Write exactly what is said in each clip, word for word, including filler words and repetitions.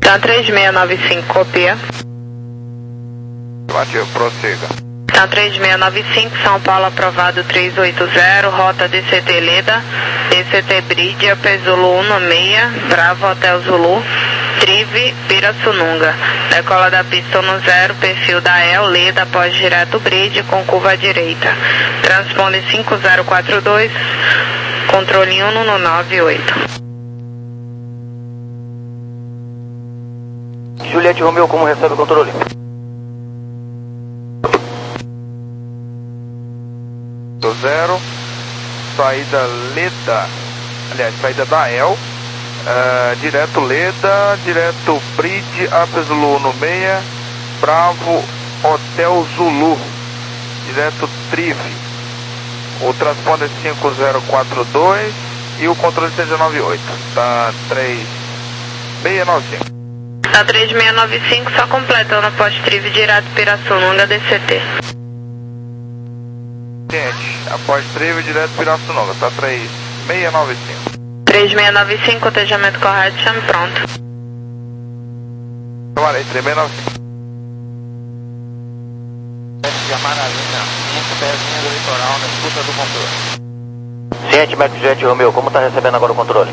Tá três seis nove cinco, copia. Afirmativo, prossiga. Tá três seis nove cinco, São Paulo aprovado três oito zero, rota D C T Leda, D C T Bridge, P Zulu um seis, Bravo Hotel Zulu, Trive, Pirassununga. Decola da pista no zero, perfil da E L, Leda, após direto Bridge, com curva à direita. Transponde cinco zero quatro dois, controle um no nove oito. Juliette Romeo, como recebe o controle? Do zero, saída Leda, aliás, saída da E L, uh, direto Leda, direto Bridge, Apple Zulu no seis, Bravo Hotel Zulu, direto Trive. O transponder é cinco zero quatro dois e o controle seis nove oito, tá três seis nove cinco. Tá três seis nove cinco, só completando após Trive, direto Pirassununga, D C T. Gente, após Trive, direto Pirassununga, tá três seis nove cinco. três seis nove cinco, cotejamento correto, chame pronto. Tomarei, três seis nove cinco. De Amaralina, quinhentos pés, linha do litoral, na escuta do controle. Ciente, Mac Juliette Romeo, como está recebendo agora o controle?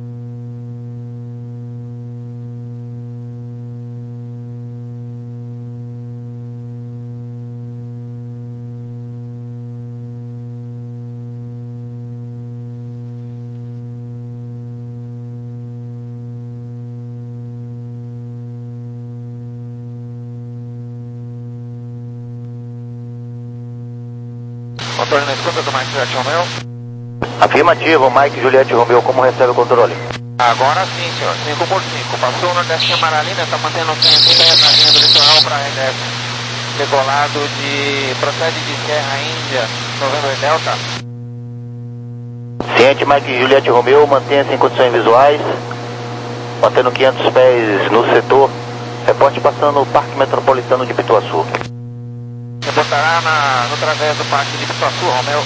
Controle na escuta do Mike Juliette Romeo. Afirmativo, Mike Juliette Romeo, como recebe o controle? Agora sim, senhor. cinco por cinco. Passou o Nordeste de Amaralina, está mantendo quinhentos pés na linha do litoral para R D F. Decolado de... procede de Serra Índia, Novembro Delta. Ciente, Mike Juliette Romeo, mantenha-se em condições visuais, mantendo quinhentos pés no setor. Reporte passando o Parque Metropolitano de Pituaçu. Reportará na, no través do Parque de Pituaçu, Romeo.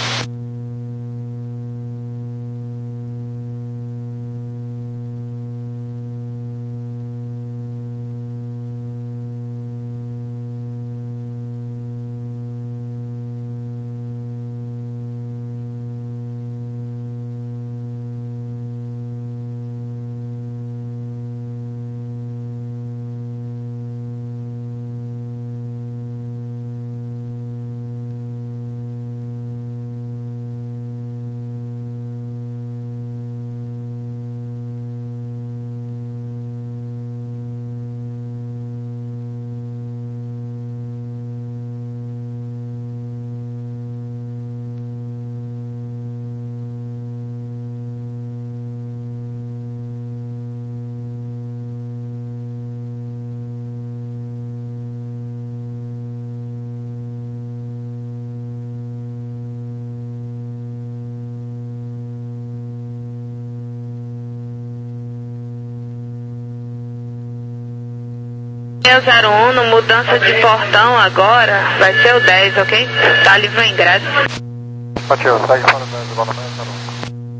zero um, no mudança de portão agora, vai ser o dez, ok? Tá livre o ingresso. Ativo, segue fora do desenvolvimento, tá bom.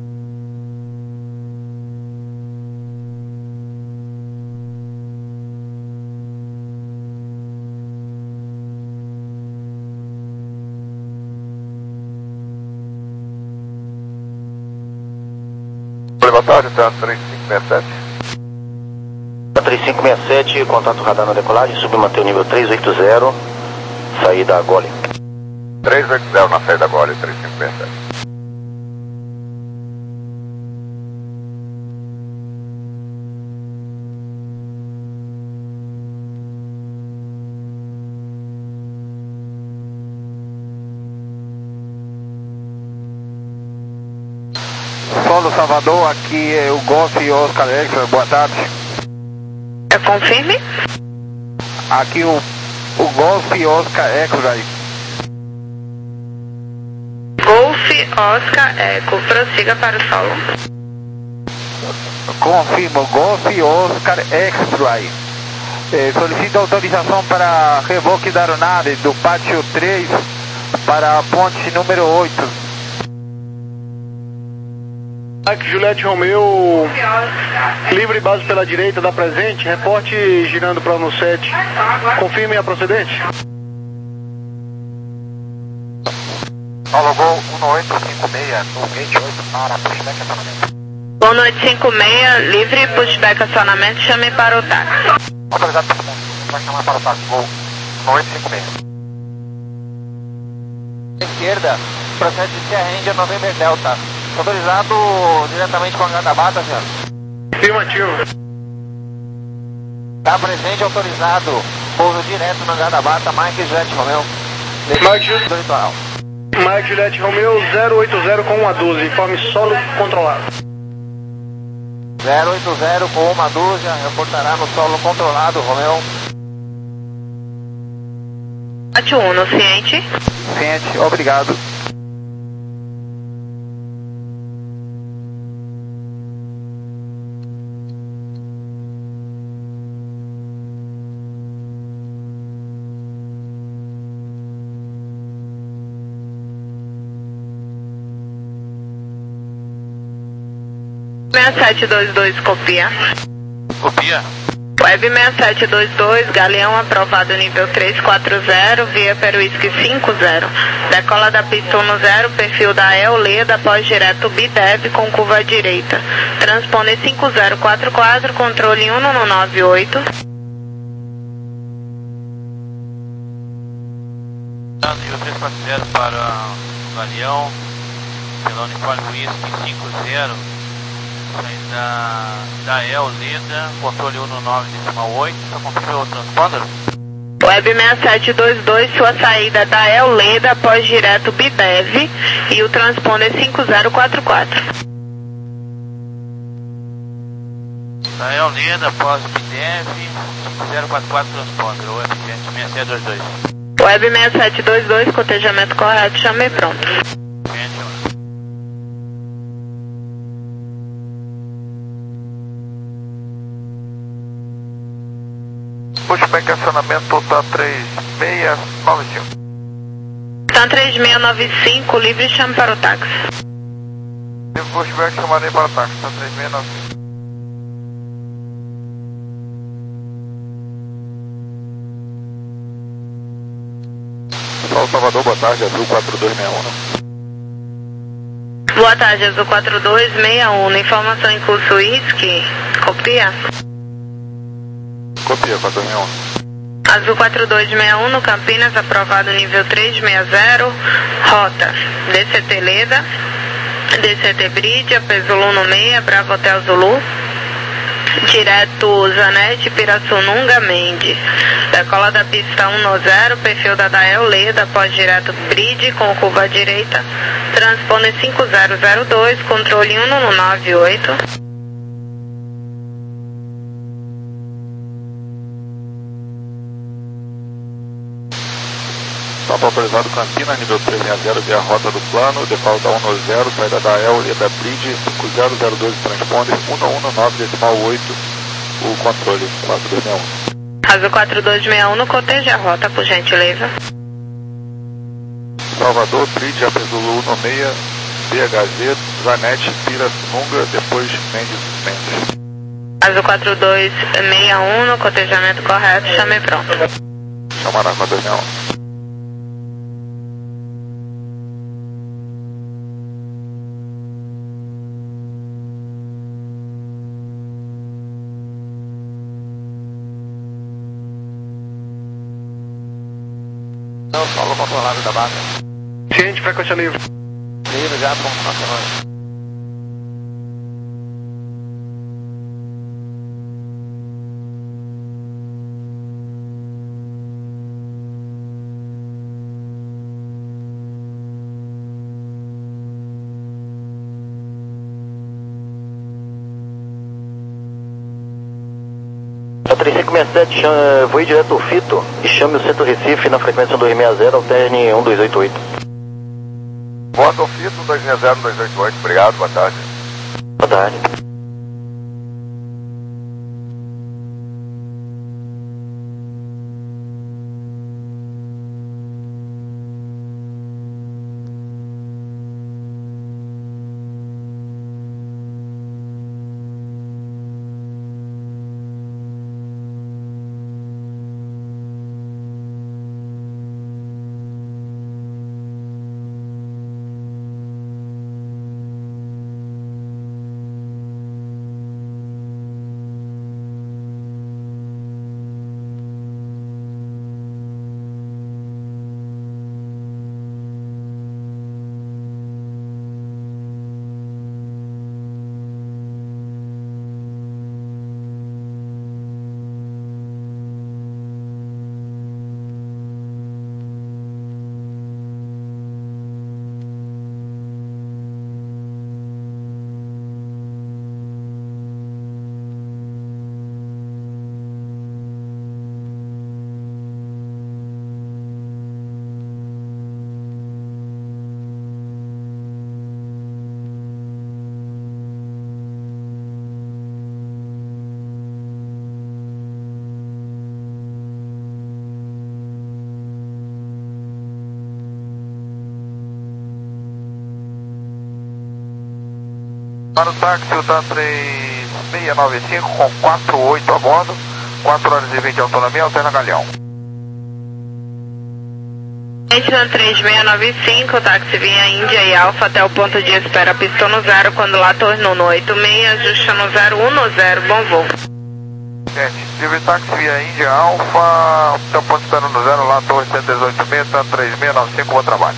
Boa tarde, tá três cinco seis sete. três cinco seis sete, contato radar na decolagem, submanter o nível três oito zero, saída Gole. três oito zero na saída Gole, três cinco seis sete. Solo Salvador, aqui é o Golf Oscar Extra, boa tarde. É confirme? Aqui o, o Golf Oscar X-Ray. Golf Oscar Eco, prossiga para o solo. Confirmo, Golf Oscar X-Ray. Eh, solicito autorização para revoque da aeronave do pátio três para a ponte número oito. Mike Juliette Romeu, livre base pela direita, da presente, reporte girando para o sete. Confirme a procedente. Alô, Gol um oito cinco seis, no gate oito para pushback acionamento. um oito cinco seis, livre pushback acionamento, chame para o táxi. Autorizado para o ponto, vai chamar para o táxi, Gol um oito cinco seis. Esquerda, procede de Serra Índia, November Delta. Autorizado diretamente com a Gadabata, senhor. Afirmativo. Está presente, autorizado. Pouso direto na Gadabata, Mike Juliette Romeu. Mike Juliette do litoral. Mike Juliette Romeu zero oito zero com um a doze, informe solo controlado. zero oito zero com uma dúzia, reportará no solo controlado, Romeu. Bate um, no ciente. Ciente, obrigado. seis sete dois dois, copia. Copia. Web seis sete dois dois, Galeão aprovado nível três quatro zero, via Peruísque cinco zero. Decola da pista um zero, perfil da E L, Leda, pós direto B D E V com curva à direita. Transponder cinco zero quatro quatro, controle um no nove oito. Nível três quatro zero para o Galeão, pelo uniforme Whisky cinco zero. Da, da E L, Leda, controle um no nove decimal oito, só confirma o transponder. Web seis sete dois dois, sua saída da E L, Leda, após direto B D E V e o transponder cinco zero quatro quatro. Da E L, Leda, após B D E V, cinco zero quatro quatro transponder, o Web seis sete dois dois. Web seis sete dois dois, cotejamento correto, chamei pronto. Pushback acionamento tá três seis nove cinco. Tá três seis nove cinco, livre, chame para o táxi. Pushback chamarei para o táxi, tá três seis nove cinco. Pessoal Salvador, boa tarde, Azul quatro dois seis um. Boa tarde, Azul quatro dois seis um, informação em curso Whisky, copia. Copia, quatro dois seis um. Azul quatro dois seis um, no Campinas, aprovado nível três seis zero, rota D C T Leda, D C T Bridge, Zulu no seis, Bravo Hotel Zulu, direto Zanete, Pirassununga, Mendes. Decola da pista um zero, perfil da Dael Leda, após direto Bridge, com curva à direita, transponder cinco zero zero dois, controle um no nove oito. Stop autorizado Campinas, nível três seis zero, via rota do plano, decola da um zero, saída da E L, Leda Bridge, cinco zero zero dois, transponder um um nove decimal oito, o controle quatro dois seis um. Azul quatro dois seis um, no coteja a rota, por gentileza. Salvador, Bridge, Apesulu no seis, B H Z, Zanete, Pirassununga, depois Mendes, Mendes. Azul quatro dois seis um, no cotejamento correto, chame pronto. Chamará quatro dois seis um. Não, solo controlado da base. Ciente, frequência livre. Livre já, ponto nacional. três cinco seis sete, voe direto ao Fito e chame o Centro Recife na frequência dois seis zero, alterne um dois oito oito. Bota o Fito dois seis zero dois oito oito, obrigado, boa tarde. Boa tarde. Para o táxi, o TAM três seis nove cinco com quatro oito a bordo, quatro horas e vinte de autonomia, alterna Galeão. TAM três seis nove cinco, táxi via Índia e Alfa até o ponto de espera, pista no zero, quando lá tornou no oito seis, ajusta no zero um zero, bom voo. Livre táxi via Índia Alfa, até o ponto de espera no zero, lá torre cento e dezoito seis, TAM três seis nove cinco, bom trabalho.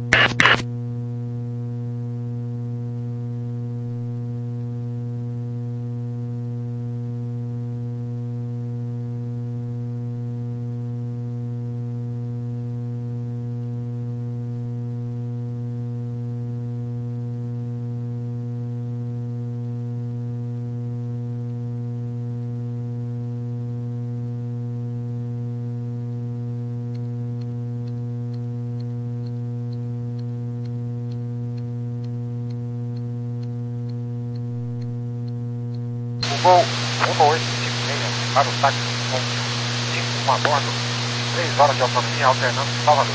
Gol um oito cinco seis para o táxi com cinco a bordo, três horas de autonomia, alternando Salvador.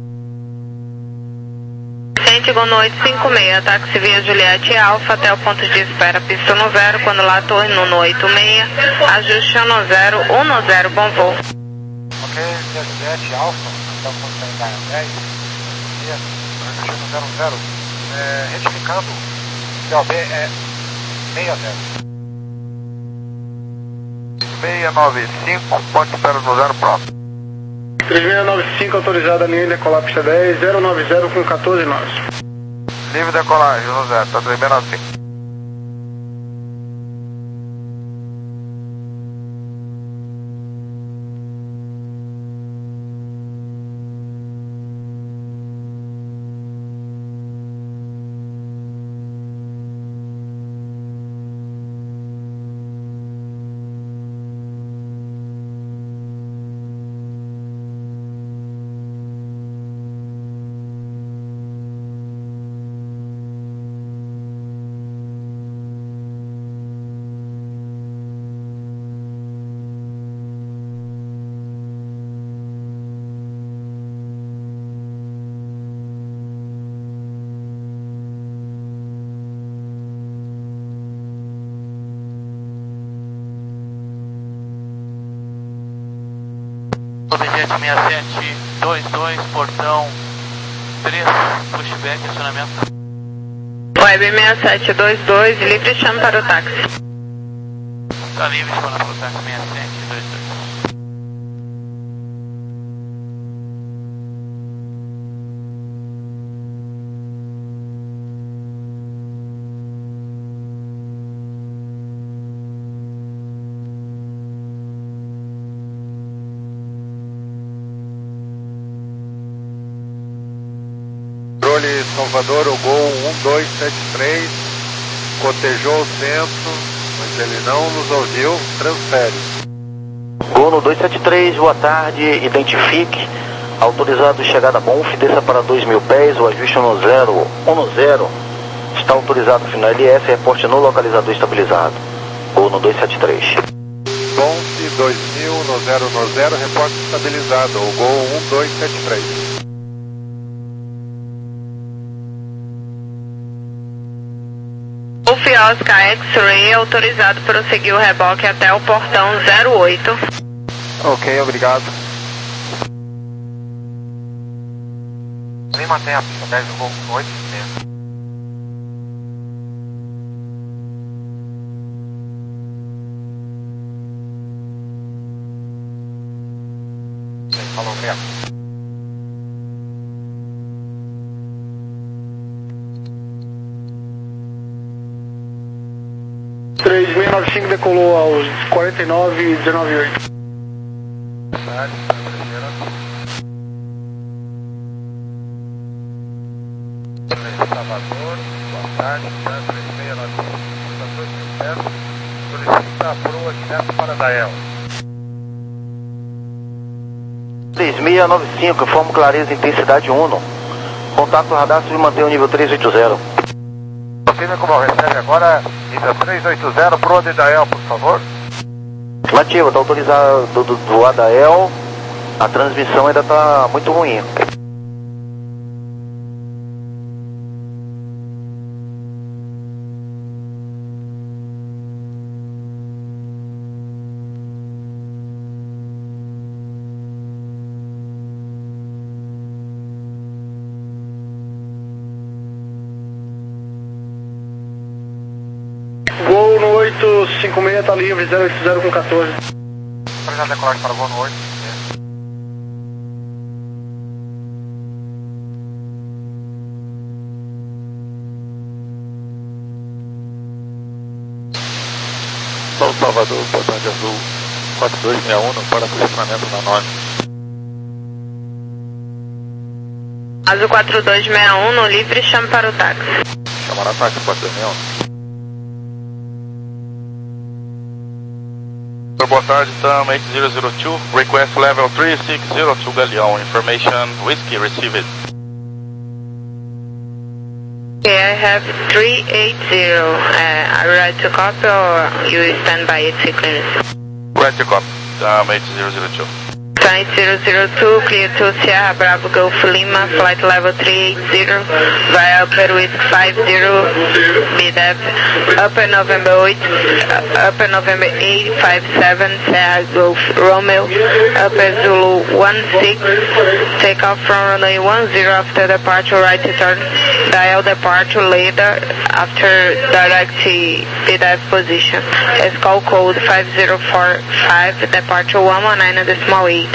Gol no oito cinco seis, táxi via Juliette Alfa até o ponto de espera, pista no zero, quando lá tornou no oito seis, ajusta no zero um zero, bom voo. Ok, via Juliette Alfa, até o ponto de espera dez, ajusta no zero um zero, é, retificando, C O B é seis zero. seis nove cinco, ponto de espera no zero, pronto. três seis nove cinco, autorizada a linha decolar pista dez, zero nove zero com quatorze nós. Livre decolagem no zero, tá três seis nove cinco. Objet seis sete dois dois, portão três, pushback, acionamento. Web seis sete dois dois, livre chama para o táxi. Está livre chama para o táxi seis sete dois dois. Salvador, o Gol um dois sete três, cotejou o centro, mas ele não nos ouviu, transfere. Gol no dois sete três, boa tarde, identifique, autorizado chegada Monf, desça para dois mil pés, o ajuste no zero um zero, está autorizado final L S, reporte no localizador estabilizado. Gol no dois sete três. Monf dois mil no zero no zero, reporte estabilizado, o Gol um dois sete três. Oscar X-Ray, autorizado prosseguir o reboque até o portão zero oito. Ok, obrigado. Nem mantém a pista dez do Gol oito dentro. Falou, obrigado. três seis nove cinco decolou aos quarenta e nove e dezenove oito. Salvador, boa tarde, três seis nove cinco, solicita a proa direto para Dael. três seis nove cinco, informo clareza intensidade um. Contato radar se manter o nível três oito zero. Confirme como recebe agora, nível três oito zero, proa de Dael, por favor. Afirmativo, está autorizado do, do, do Adael, a transmissão ainda está muito ruim. cinco seis está livre, zero oito zero com quatorze. Obrigado, decolagem para voo no oito. São Salvador, portante azul quatro dois seis um para posicionamento na nove. Azul quatro dois seis um no livre, chame para o táxi. Chamar a táxi quatro dois seis um. Boa tarde, Tam eight zero zero two, request level three six zero two Galeão, information whiskey received. Okay, I have three eight zero, uh, are you ready to copy or you stand by it clearance? Ready to copy, Tam eight zero zero two. eight zero zero two, clear to Sierra Bravo Golf Lima, flight level three eight zero, via Upper Whiskey five zero, B D F, Upper November eight, uh, Upper November eight five seven, Sierra Golf Romeo, Upper Zulu one six, take off from runway one zero after departure, right turn, dial departure later after direct B D F position, call code five zero four five, departure one one nine decimal eight.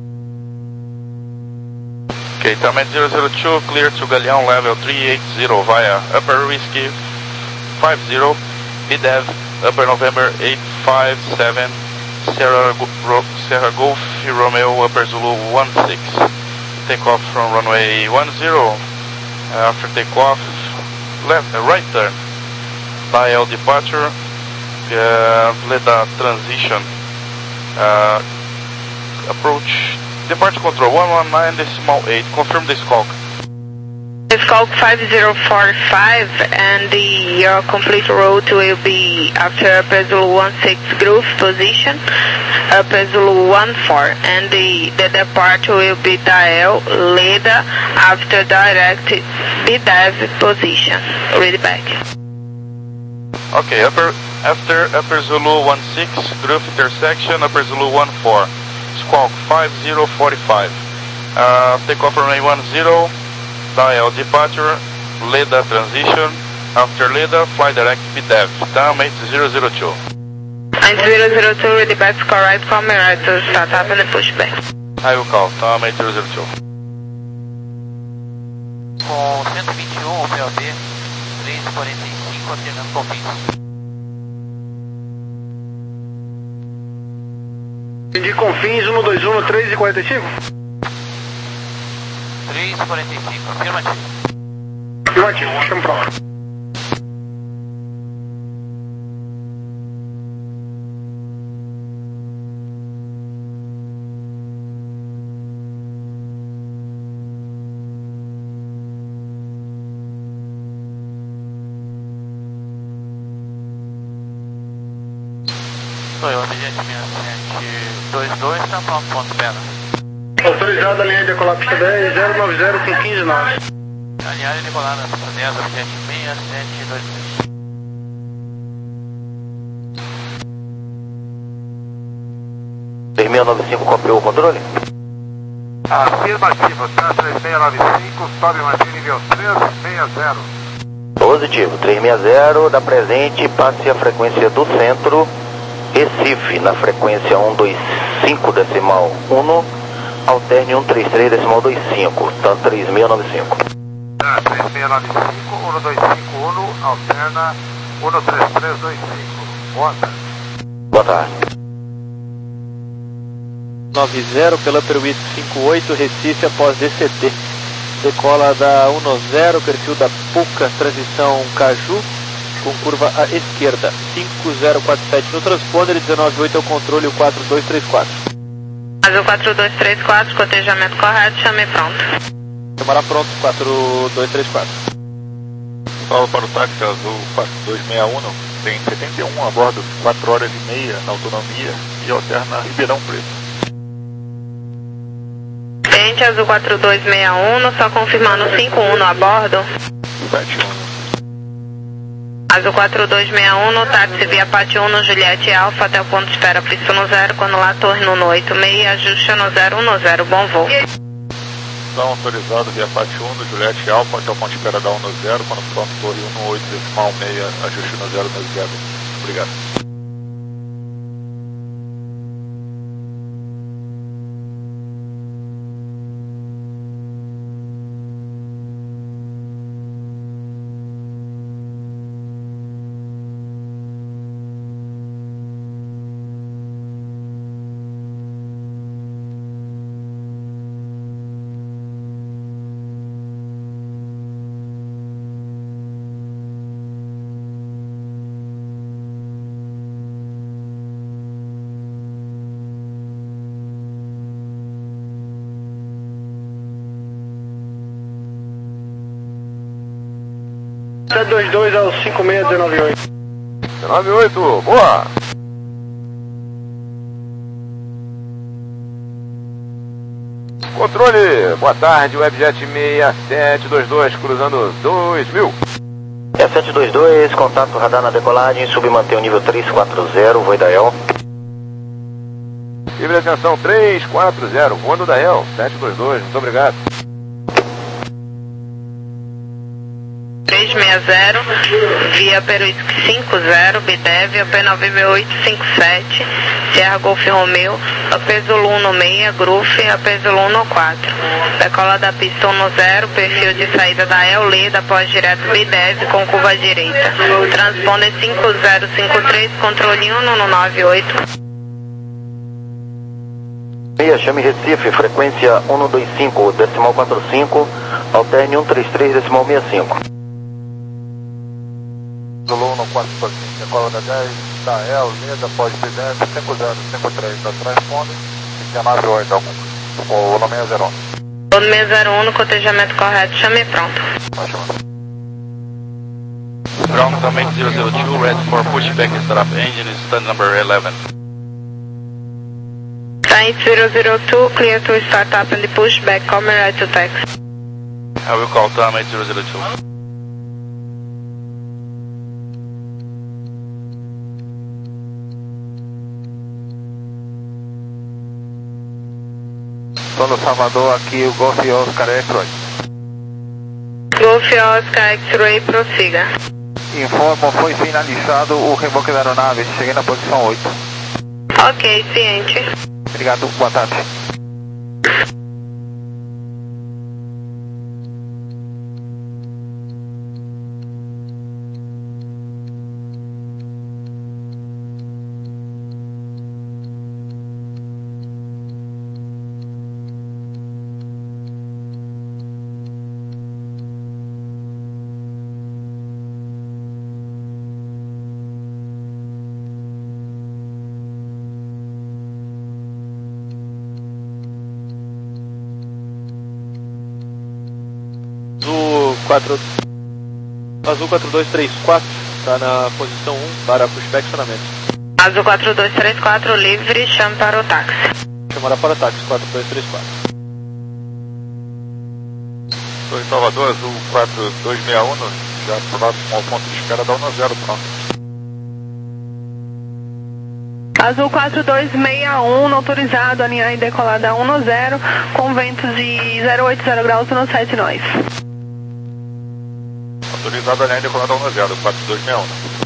Okay, Tam eight zero zero two, clear to Galeão level three eight zero via Upper Whiskey five zero, B D E V, Upper November eight five seven, Sierra, Sierra Golf Romeo, Upper Zulu one six. Take off from runway one zero, uh, after takeoff, left, uh, right turn, dial departure, uh, let the transition, uh, approach, departure control one one nine decimal eight, confirm this call. This call five zero four five and the, your complete route will be after Upper Zulu one six groove position, Upper Zulu one four, and the, the departure will be dial later after direct B D E V position. Read it back. Okay, upper, after Upper Zulu one six groove intersection, Upper Zulu one four. Squawk five zero four five. Uh, take off runway one zero, dial departure, Leda transition, after Leda, fly direct B D E V, Tam eight zero zero two. eight zero zero two, ready back, score right, call me right to start up and push back. I will call, Tam eight zero zero two. Com cento e vinte e um, o P O B três quarenta e cinco, aterrando Confins. De Confins, um dois um, três e quarenta e cinco? três quarenta e cinco, afirmativo. Afirmativo, chama pra lá. Sou eu, obediente sete dois dois, está pronto, ponto espera. Autorizada a linha de decolar pista dez, zero nove zero com quinze nove. Alinhada e decolada, pista dez, obediente seis sete dois dois. três seis nove cinco, copiou o controle? Afirmativo, três seis nove cinco, sobe mantém nível três seis zero. Positivo, três seis zero, da presente, passe a frequência do centro, Recife, na frequência um dois cinco decimal um, alterne um três três decimal dois cinco, tá três seis nove cinco. Ah, três seis nove cinco, um dois cinco um, alterna um três três dois cinco. Boa tarde. Boa tarde. nove zero pela Upper Whiskey cinco oito, Recife após D C T. Decola da um zero, perfil da Puca, transição Caju, com curva à esquerda. cinco zero quatro sete no transponder, dezenove oito é o controle, o quatro dois três quatro. Azul quatro dois três quatro, cotejamento correto, chame pronto. Chamará pronto, quatro dois três quatro. Salve para o táxi azul quatro dois seis um, tem setenta e um a bordo, quatro horas e meia na autonomia e alterna Ribeirão Preto. Cliente azul quatro dois seis um, só confirmando cinco um a bordo. sete um. Azul quatro dois seis um, táxi via Pátio um no Juliette Alfa até o ponto de espera pista no zero, quando lá torre no oito seis, ajuste no zero um zero, bom voo. Então autorizado via Pátio um no Juliette Alfa até o ponto de espera da um zero, quando pronto torre um oito decimal seis, ajuste no zero um zero. Obrigado. sete dois dois ao cinco seis um nove oito. um nove oito, boa! Controle, boa tarde, Webjet seis sete dois dois, cruzando dois mil. seis sete dois dois, contato radar na decolagem, submanter o nível três quatro zero, voo da E L. Livre atenção três quatro zero, voando da E L, sete dois dois, muito obrigado. três seis zero, via Peruísque cinco zero, Bidev, A P nove oito cinco sete, Sierra Golf Romeo, A P Zulu um seis, Gruf, A P Zulu um quatro. Decola da pista um zero, perfil de saída da E L, Leda, pós direto Bidev, com curva direita. Transponder cinco zero cinco três, controle um no nove oito. Chame Recife, frequência um dois cinco, decimal quatro cinco, alterne um três três, decimal seis cinco. Zulu um quatro cinco, decola da dez, da E L, Leda, pós B dez, cinco zero cinco três, da transponder, nove oito, o nome é zero um. O seis zero um no cotejamento correto, chame pronto. Ground Command zero zero two, ready for pushback and startup engine, stand number eleven. Science zero zero two, clear to start up and pushback, come right to taxi. I will call Tom zero zero two. Solo Salvador, aqui o Golf Oscar X-Ray. Golf Oscar X-Ray, prossiga. Informo, foi finalizado o reboque da aeronave, cheguei na posição oito. Ok, ciente. Obrigado, boa tarde. quatro, Azul quatro dois três quatro, está na posição um para pushback e acionamento. Azul quatro dois três quatro, livre, chame para o táxi. Chamará para o táxi, quatro dois três quatro. Torre Salvador, Azul quatro dois seis um, já próximo ao ponto de espera da um zero, pronto. Azul quatro dois seis um, autorizado, alinhar e decolar da um zero, com ventos de zero oito zero graus no sete nós. Autorizado a linha decolada um zero, quatro dois seis um.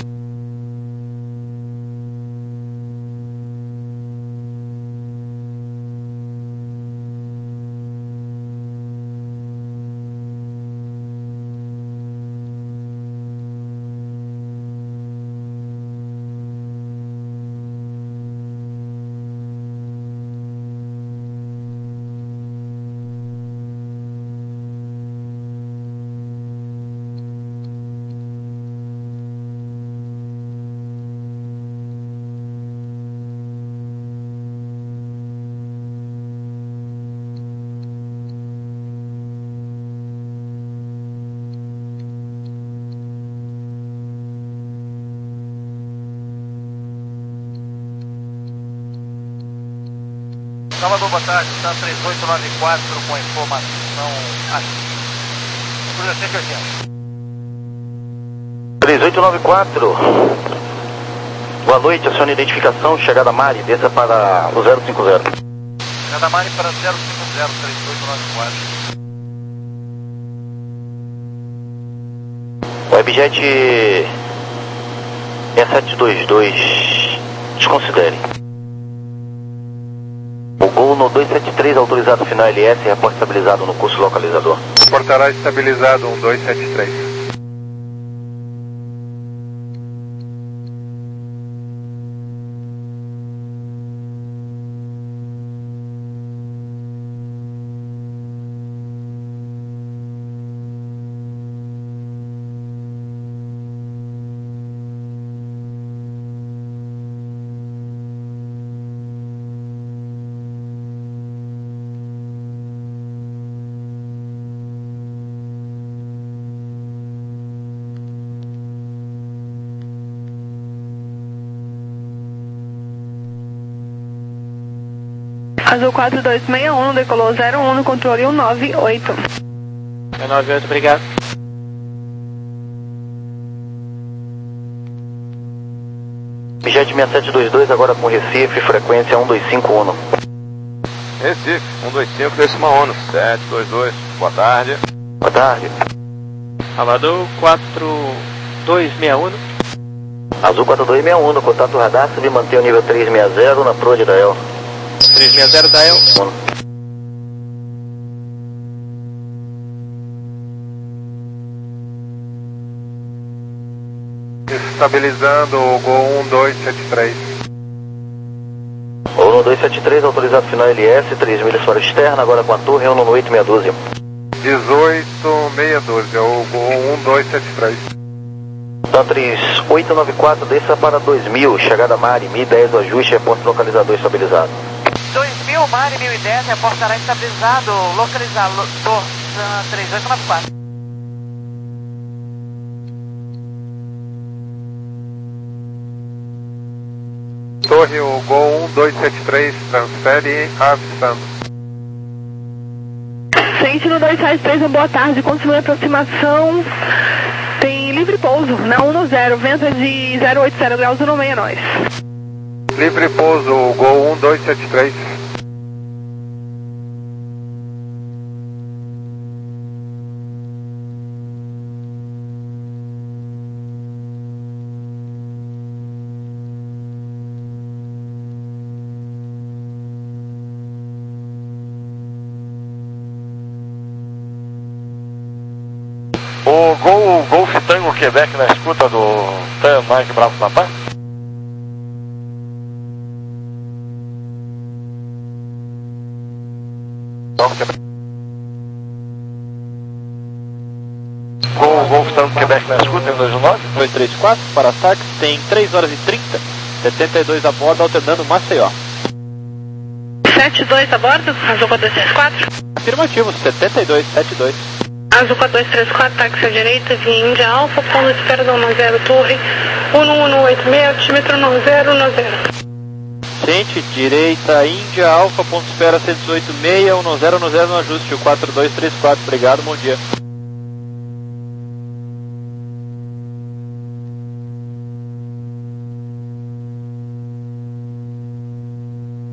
Salvador, boa tarde, está três oito nove quatro com informação aqui. Cruza cento e oitenta. três oito nove quatro. Boa noite, acione identificação, chegada Mari, desça para o zero cinco zero. Chegada Mari para zero cinco zero, três oito nove quatro. Webjet seis sete dois dois, desconsidere. O Gol no dois sete três, autorizado final L S, reporte estabilizado no curso localizador. Portará estabilizado um dois sete três. Azul quatro dois seis um, decolou zero um no controle um nove oito. um nove oito, obrigado. Jet seis sete dois dois, agora com Recife, frequência um dois cinco um. Recife, um dois cinco, decimal um, sete dois dois, boa tarde. Boa tarde. Salvador quatro dois seis um. Azul quatro dois seis um, no contato radar, se mantém o nível três seis zero na proa de Dael. três seis zero Dael. Estabilizando o Gol um dois sete três. Gol um dois sete três, autorizado final L S, três milhas fora externa, agora com a torre um oito seis um. dezoito seis doze, é o Gol um dois sete três. Tantres oito nove quatro, desça para dois mil, chegada Mari, mil e dez, o ajuste, reporte localizador estabilizado. dois mil, Mari, mil e dez, reportará estabilizado, localizador uh, três oito nove quatro. Torre, o Gol um dois sete três, transfere avistando. Sentinel dois sete três, uma boa tarde, continue a aproximação, tem livre pouso, na um zero, vento de zero oito zero graus, no meio é nós. Livre pouso, o Gol um dois sete três. O Gol, Golf Tango Quebec na escuta do Tan Mike Bravo Papai? Gol, Golf Tango Quebec na escuta em dois nove? dois três quatro, para ataque, tem três horas e trinta, setenta e dois a bordo, alternando Maceió. sete dois a bordo, Azul quatro dois três quatro. Afirmativo, setenta e dois, setenta e dois. Azul quatro dois três quatro, táxi à direita, via Índia Alfa, ponto de espera do um zero, torre um um oito seis, altímetro um zero um zero. Sente, direita, Índia Alfa, ponto de espera cento e oito seis, um zero um zero no ajuste, o quatro dois três quatro, obrigado, bom dia.